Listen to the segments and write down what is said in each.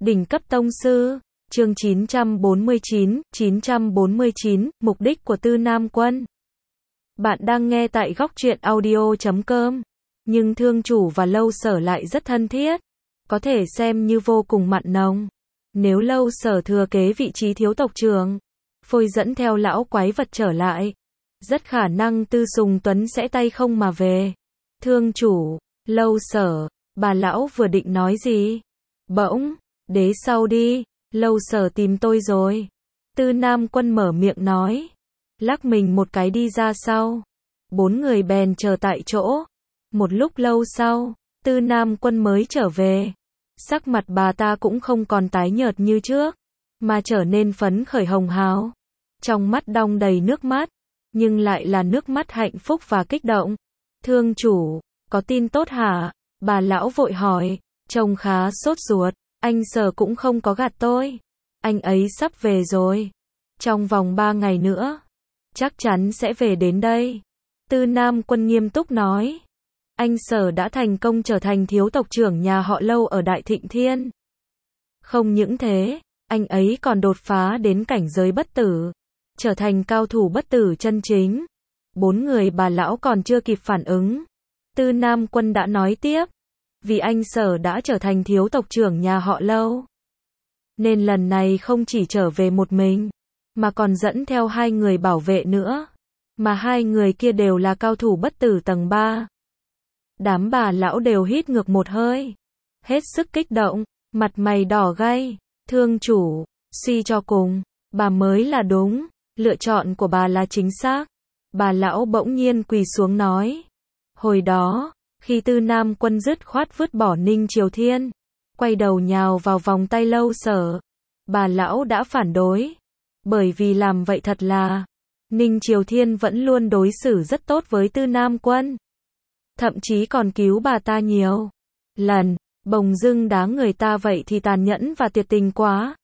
Đỉnh cấp tông sư, chương 949, mục đích của Tư Nam Quân. Bạn đang nghe tại góc truyện audio.com, nhưng thương chủ và Lâu Sở lại rất thân thiết, có thể xem như vô cùng mặn nồng. Nếu Lâu Sở thừa kế vị trí thiếu tộc trưởng, phôi dẫn theo lão quái vật trở lại, rất khả năng Tư Sùng Tuấn sẽ tay không mà về. Thương chủ, Lâu Sở, bà lão vừa định nói gì? Bỗng, đế sau đi, Lâu Sở tìm tôi rồi. Tư Nam Quân mở miệng nói, lắc mình một cái đi ra sau. Bốn người bèn chờ tại chỗ. Một lúc lâu sau, Tư Nam Quân mới trở về. Sắc mặt bà ta cũng không còn tái nhợt như trước, mà trở nên phấn khởi hồng hào. Trong mắt đong đầy nước mắt, nhưng lại là nước mắt hạnh phúc và kích động. Thương chủ, có tin tốt hả? Bà lão vội hỏi, trông khá sốt ruột. Anh Sở cũng không có gạt tôi. Anh ấy sắp về rồi. Trong vòng 3 ngày nữa, chắc chắn sẽ về đến đây. Tư Nam Quân nghiêm túc nói. Anh Sở đã thành công trở thành thiếu tộc trưởng nhà họ Lâu ở Đại Thịnh Thiên. Không những thế, anh ấy còn đột phá đến cảnh giới bất tử, trở thành cao thủ bất tử chân chính. Bốn người bà lão còn chưa kịp phản ứng. Tư Nam Quân đã nói tiếp. Vì anh Sở đã trở thành thiếu tộc trưởng nhà họ Lâu, nên lần này không chỉ trở về một mình, mà còn dẫn theo 2 người bảo vệ nữa. Mà 2 người kia đều là cao thủ bất tử tầng 3. Đám bà lão đều hít ngược một hơi, hết sức kích động, mặt mày đỏ gay. Thương chủ, suy cho cùng, bà mới là đúng, lựa chọn của bà là chính xác. Bà lão bỗng nhiên quỳ xuống nói. Hồi đó, khi Tư Nam Quân dứt khoát vứt bỏ Ninh Triều Thiên, quay đầu nhào vào vòng tay Lâu Sở, bà lão đã phản đối. Bởi vì làm vậy thật là, Ninh Triều Thiên vẫn luôn đối xử rất tốt với Tư Nam Quân. Thậm chí còn cứu bà ta nhiều lần, bỗng dưng đá người ta vậy thì tàn nhẫn và tuyệt tình quá.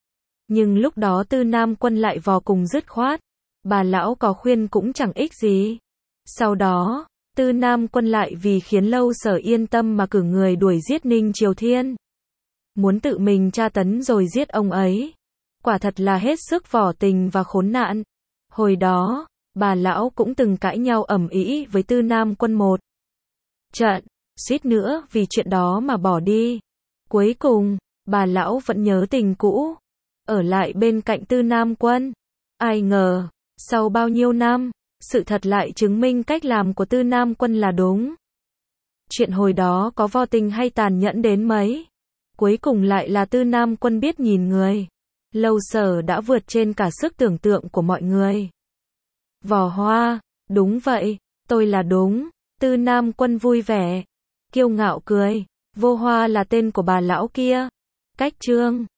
Nhưng lúc đó Tư Nam Quân lại vò cùng dứt khoát, bà lão có khuyên cũng chẳng ích gì. Sau đó, Tư Nam Quân lại vì khiến Lâu Sở yên tâm mà cử người đuổi giết Ninh Triều Thiên. Muốn tự mình tra tấn rồi giết ông ấy. Quả thật là hết sức vỏ tình và khốn nạn. Hồi đó, bà lão cũng từng cãi nhau ầm ĩ với Tư Nam Quân một trận, suýt nữa vì chuyện đó mà bỏ đi. Cuối cùng, bà lão vẫn nhớ tình cũ, ở lại bên cạnh Tư Nam Quân. Ai ngờ, sau bao nhiêu năm, sự thật lại chứng minh cách làm của Tư Nam Quân là đúng. Chuyện hồi đó có vô tình hay tàn nhẫn đến mấy, cuối cùng lại là Tư Nam Quân biết nhìn người. Lâu Sở đã vượt trên cả sức tưởng tượng của mọi người. Vỏ hoa, đúng vậy, tôi là đúng. Tư Nam Quân vui vẻ, kiêu ngạo cười. Vô Hoa là tên của bà lão kia. Cách chương